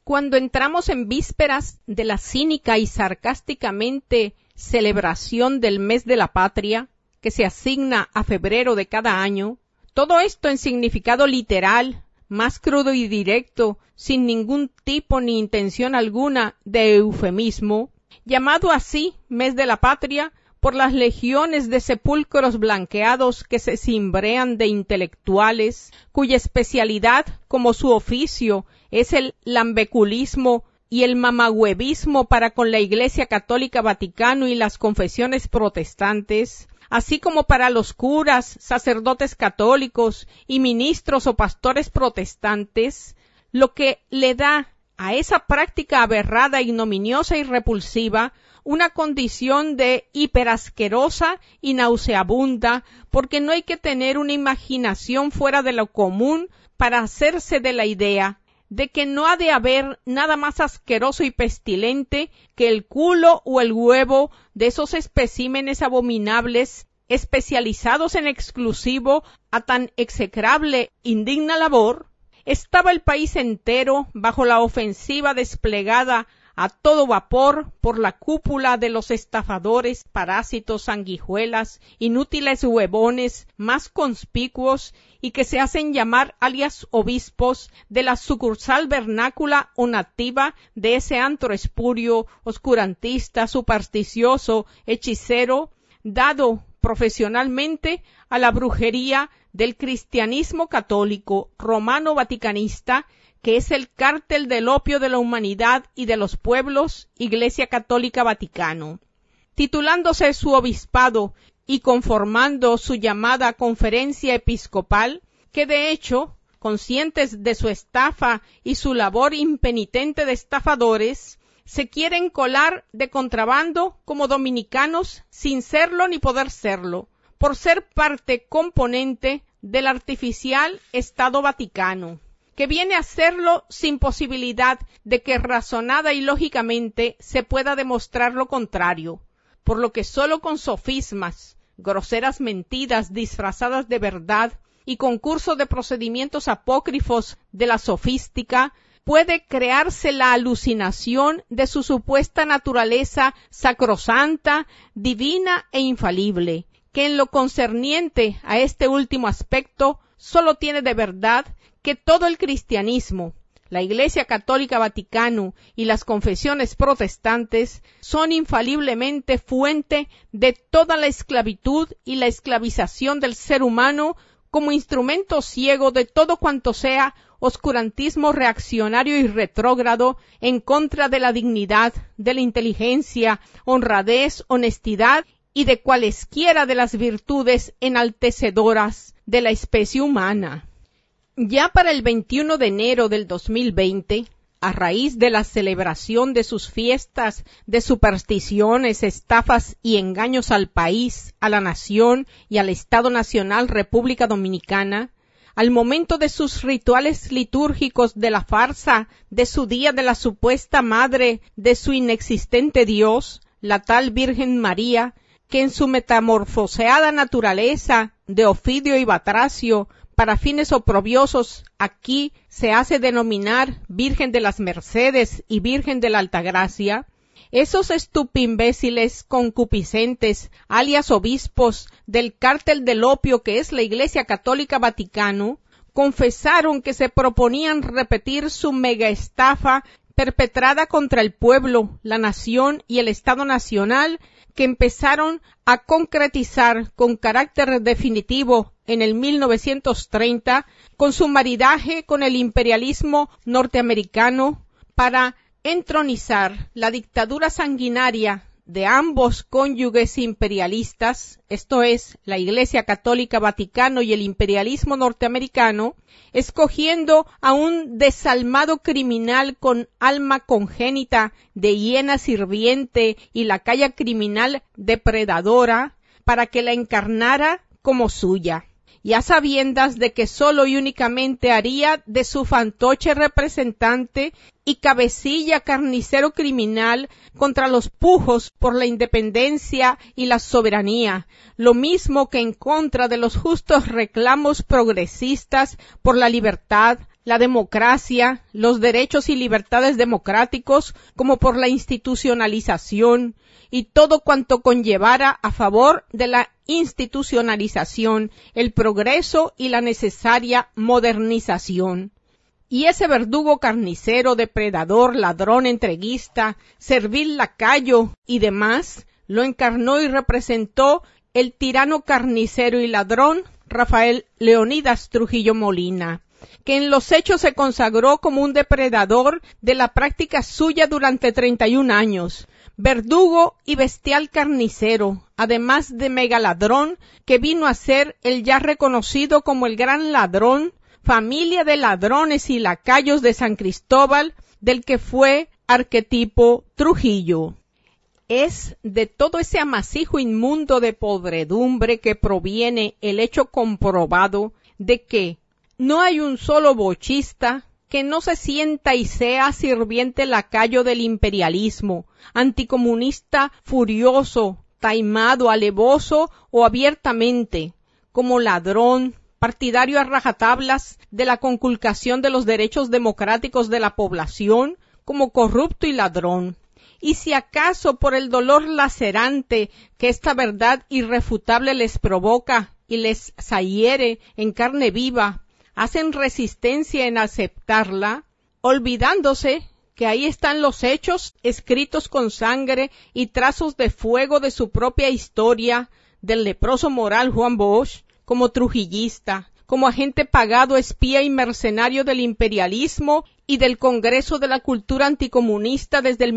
Cuando entramos en vísperas de la cínica y sarcásticamente celebración del mes de la patria, que se asigna a febrero de cada año, todo esto en significado literal, más crudo y directo, sin ningún tipo ni intención alguna de eufemismo, llamado así mes de la patria por las legiones de sepulcros blanqueados que se cimbrean de intelectuales, cuya especialidad, como su oficio, es el lambeculismo y el mamagüevismo para con la Iglesia Católica Vaticano y las confesiones protestantes, así como para los curas, sacerdotes católicos y ministros o pastores protestantes, lo que le da a esa práctica aberrada, ignominiosa y repulsiva una condición de hiperasquerosa y nauseabunda, porque no hay que tener una imaginación fuera de lo común para hacerse de la idea de que no ha de haber nada más asqueroso y pestilente que el culo o el huevo de esos especímenes abominables especializados en exclusivo a tan execrable, indigna labor. Estaba el país entero bajo la ofensiva desplegada a todo vapor por la cúpula de los estafadores, parásitos, sanguijuelas, inútiles huevones más conspicuos y que se hacen llamar alias obispos de la sucursal vernácula o nativa de ese antro espurio, oscurantista, supersticioso, hechicero, dado profesionalmente a la brujería del cristianismo católico romano-vaticanista, que es el cártel del opio de la humanidad y de los pueblos, Iglesia Católica Vaticano. Titulándose su obispado y conformando su llamada conferencia episcopal, que de hecho, conscientes de su estafa y su labor impenitente de estafadores, se quieren colar de contrabando como dominicanos sin serlo ni poder serlo, por ser parte componente del artificial Estado Vaticano, que viene a serlo sin posibilidad de que razonada y lógicamente se pueda demostrar lo contrario, por lo que solo con sofismas, groseras mentiras disfrazadas de verdad y concurso de procedimientos apócrifos de la sofística, puede crearse la alucinación de su supuesta naturaleza sacrosanta, divina e infalible, que en lo concerniente a este último aspecto solo tiene de verdad que todo el cristianismo, la Iglesia Católica Vaticano y las confesiones protestantes son infaliblemente fuente de toda la esclavitud y la esclavización del ser humano como instrumento ciego de todo cuanto sea oscurantismo reaccionario y retrógrado en contra de la dignidad, de la inteligencia, honradez, honestidad y de cualesquiera de las virtudes enaltecedoras de la especie humana. Ya para el 21 de enero del 2020, a raíz de la celebración de sus fiestas de supersticiones, estafas y engaños al país, a la nación y al Estado Nacional República Dominicana, al momento de sus rituales litúrgicos de la farsa de su día de la supuesta madre de su inexistente Dios, la tal Virgen María, que en su metamorfoseada naturaleza de Ofidio y Batracio, para fines oprobiosos, aquí se hace denominar Virgen de las Mercedes y Virgen de la Altagracia, esos estupimbéciles concupiscentes, alias obispos del cártel del opio que es la Iglesia Católica Vaticano, confesaron que se proponían repetir su mega estafa perpetrada contra el pueblo, la nación y el Estado Nacional, que empezaron a concretizar con carácter definitivo en el 1930 con su maridaje con el imperialismo norteamericano para entronizar la dictadura sanguinaria de ambos cónyuges imperialistas, esto es, la Iglesia Católica Vaticano y el imperialismo norteamericano, escogiendo a un desalmado criminal con alma congénita de hiena sirviente y lacaya criminal depredadora para que la encarnara como suya, y a sabiendas de que solo y únicamente haría de su fantoche representante y cabecilla carnicero criminal contra los pujos por la independencia y la soberanía, lo mismo que en contra de los justos reclamos progresistas por la libertad, la democracia, los derechos y libertades democráticos, como por la institucionalización y todo cuanto conllevara a favor de la institucionalización, el progreso y la necesaria modernización. Y ese verdugo carnicero, depredador, ladrón, entreguista, servil lacayo y demás, lo encarnó y representó el tirano carnicero y ladrón Rafael Leónidas Trujillo Molina, que en los hechos se consagró como un depredador de la práctica suya durante 31 años, verdugo y bestial carnicero, además de megaladrón, que vino a ser el ya reconocido como el gran ladrón, familia de ladrones y lacayos de San Cristóbal, del que fue arquetipo Trujillo. Es de todo ese amasijo inmundo de podredumbre que proviene el hecho comprobado de que no hay un solo bochista que no se sienta y sea sirviente lacayo del imperialismo, anticomunista furioso, taimado, alevoso o abiertamente, como ladrón, partidario a rajatablas de la conculcación de los derechos democráticos de la población, como corrupto y ladrón. Y si acaso por el dolor lacerante que esta verdad irrefutable les provoca y les zahiere en carne viva, hacen resistencia en aceptarla, olvidándose que ahí están los hechos escritos con sangre y trazos de fuego de su propia historia, del leproso moral Juan Bosch, como trujillista, como agente pagado, espía y mercenario del imperialismo y del Congreso de la Cultura Anticomunista desde el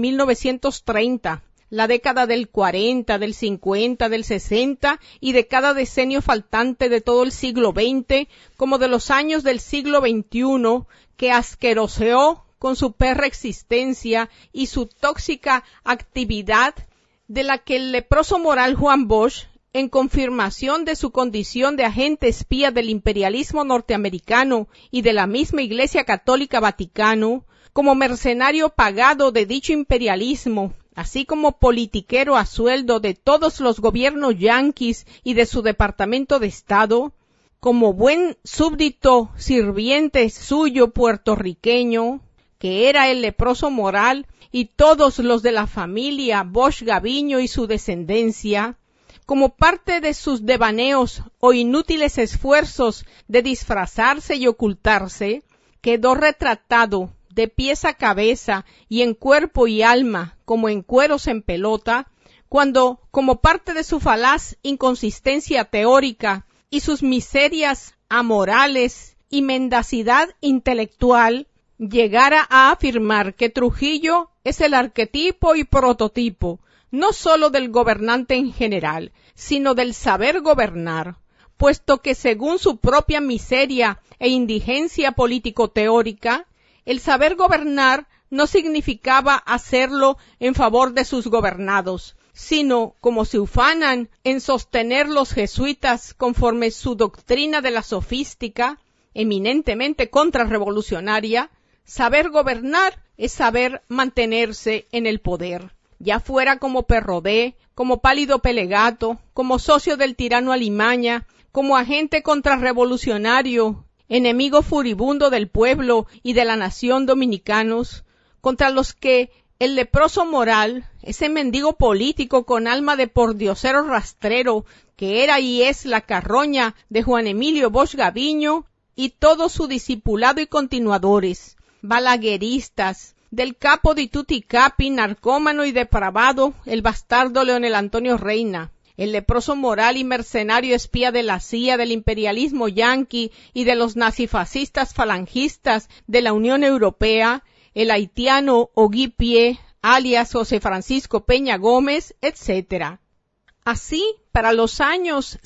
1930, la década del 40, del 50, del 60 y de cada decenio faltante de todo el siglo XX, como de los años del siglo XXI, que asqueroseó con su perra existencia y su tóxica actividad, de la que el leproso moral Juan Bosch, en confirmación de su condición de agente espía del imperialismo norteamericano y de la misma Iglesia Católica Vaticano, como mercenario pagado de dicho imperialismo, así como politiquero a sueldo de todos los gobiernos yanquis y de su Departamento de Estado, como buen súbdito sirviente suyo puertorriqueño, que era el leproso moral, y todos los de la familia Bosch Gaviño y su descendencia, como parte de sus devaneos o inútiles esfuerzos de disfrazarse y ocultarse, quedó retratado de pies a cabeza y en cuerpo y alma, como en cueros en pelota, cuando, como parte de su falaz inconsistencia teórica y sus miserias amorales y mendacidad intelectual, llegara a afirmar que Trujillo es el arquetipo y prototipo, no sólo del gobernante en general, sino del saber gobernar, puesto que según su propia miseria e indigencia político-teórica, el saber gobernar no significaba hacerlo en favor de sus gobernados, sino, como se ufanan en sostener los jesuitas conforme su doctrina de la sofística, eminentemente contrarrevolucionaria, saber gobernar es saber mantenerse en el poder, ya fuera como Perrodé, como Pálido Pelegato, como socio del tirano Alimaña, como agente contrarrevolucionario, enemigo furibundo del pueblo y de la nación dominicanos, contra los que el leproso moral, ese mendigo político con alma de pordiosero rastrero, que era y es la carroña de Juan Emilio Bosch Gaviño, y todo su discipulado y continuadores, balagueristas, del capo di tutti capi, narcómano y depravado, el bastardo Leonel Antonio Reina, el leproso moral y mercenario espía de la CIA, del imperialismo yanqui y de los nazifascistas falangistas de la Unión Europea, el haitiano Ogui Pie, alias José Francisco Peña Gómez, etc. Así, para los años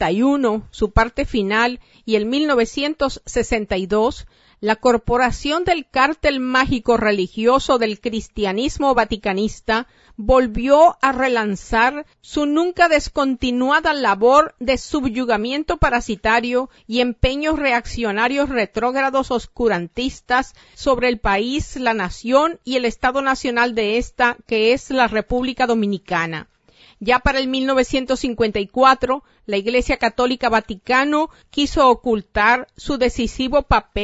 61, su parte final, y el 1962, la corporación del cártel mágico religioso del cristianismo vaticanista volvió a relanzar su nunca descontinuada labor de subyugamiento parasitario y empeños reaccionarios retrógrados oscurantistas sobre el país, la nación y el Estado nacional de esta, que es la República Dominicana. Ya para el 1954, la Iglesia Católica Vaticano quiso ocultar su decisivo papel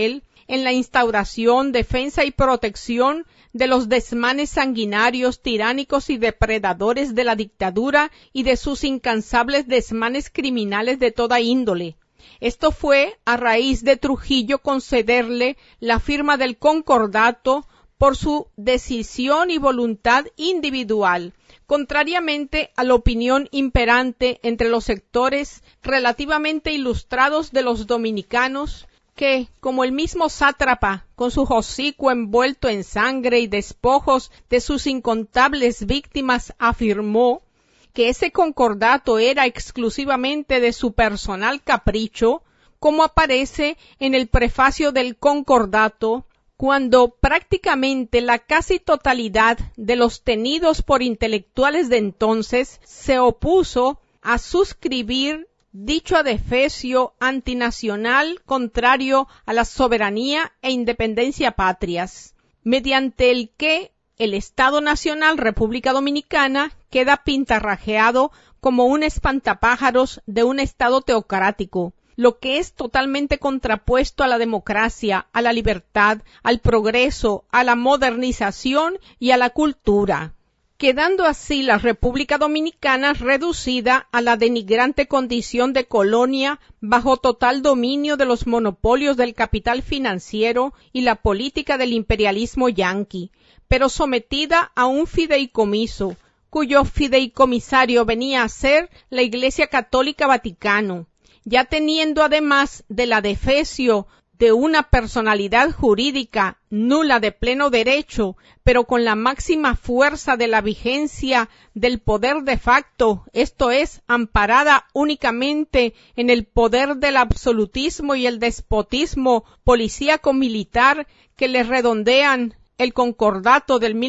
en la instauración, defensa y protección de los desmanes sanguinarios, tiránicos y depredadores de la dictadura y de sus incansables desmanes criminales de toda índole. Esto fue a raíz de Trujillo concederle la firma del concordato por su decisión y voluntad individual, contrariamente a la opinión imperante entre los sectores relativamente ilustrados de los dominicanos, que, como el mismo sátrapa, con su hocico envuelto en sangre y despojos de sus incontables víctimas, afirmó que ese concordato era exclusivamente de su personal capricho, como aparece en el prefacio del concordato, cuando prácticamente la casi totalidad de los tenidos por intelectuales de entonces se opuso a suscribir dicho adefesio antinacional contrario a la soberanía e independencia patrias, mediante el que el Estado Nacional República Dominicana queda pintarrajeado como un espantapájaros de un Estado teocrático, lo que es totalmente contrapuesto a la democracia, a la libertad, al progreso, a la modernización y a la cultura, quedando así la República Dominicana reducida a la denigrante condición de colonia bajo total dominio de los monopolios del capital financiero y la política del imperialismo yanqui, pero sometida a un fideicomiso, cuyo fideicomisario venía a ser la Iglesia Católica Vaticano, ya teniendo además del adefesio de una personalidad jurídica nula de pleno derecho, pero con la máxima fuerza de la vigencia del poder de facto, esto es, amparada únicamente en el poder del absolutismo y el despotismo policíaco-militar que le redondean el concordato del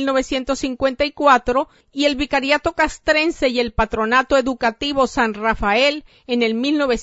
1954 y el vicariato castrense y el patronato educativo San Rafael en el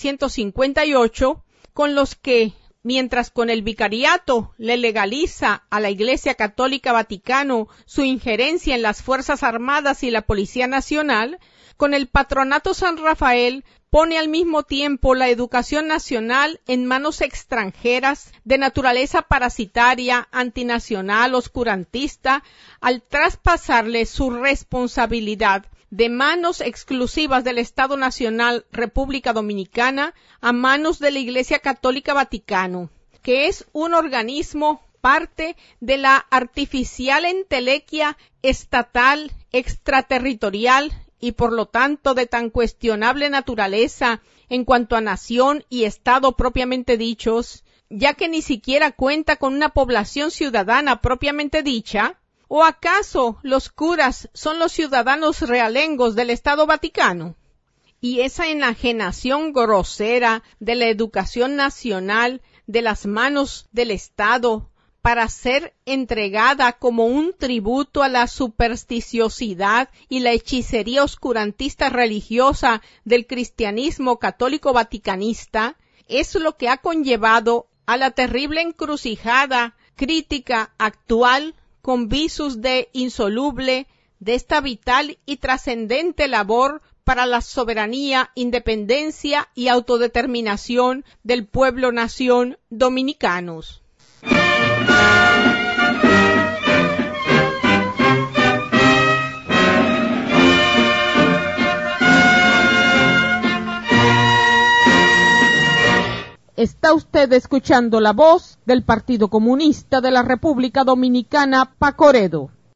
1958, con los que, mientras con el vicariato le legaliza a la Iglesia Católica Vaticano su injerencia en las Fuerzas Armadas y la Policía Nacional, con el patronato San Rafael pone al mismo tiempo la educación nacional en manos extranjeras de naturaleza parasitaria, antinacional, oscurantista, al traspasarle su responsabilidad de manos exclusivas del Estado Nacional República Dominicana a manos de la Iglesia Católica Vaticano, que es un organismo parte de la artificial entelequia estatal extraterritorial y por lo tanto de tan cuestionable naturaleza en cuanto a nación y Estado propiamente dichos, ya que ni siquiera cuenta con una población ciudadana propiamente dicha. ¿O acaso los curas son los ciudadanos realengos del Estado Vaticano? Y esa enajenación grosera de la educación nacional de las manos del Estado para ser entregada como un tributo a la supersticiosidad y la hechicería oscurantista religiosa del cristianismo católico vaticanista, es lo que ha conllevado a la terrible encrucijada crítica actual con visos de insoluble de esta vital y trascendente labor para la soberanía, independencia y autodeterminación del pueblo-nación dominicanos. Está usted escuchando la voz del Partido Comunista de la República Dominicana, Pacoredo.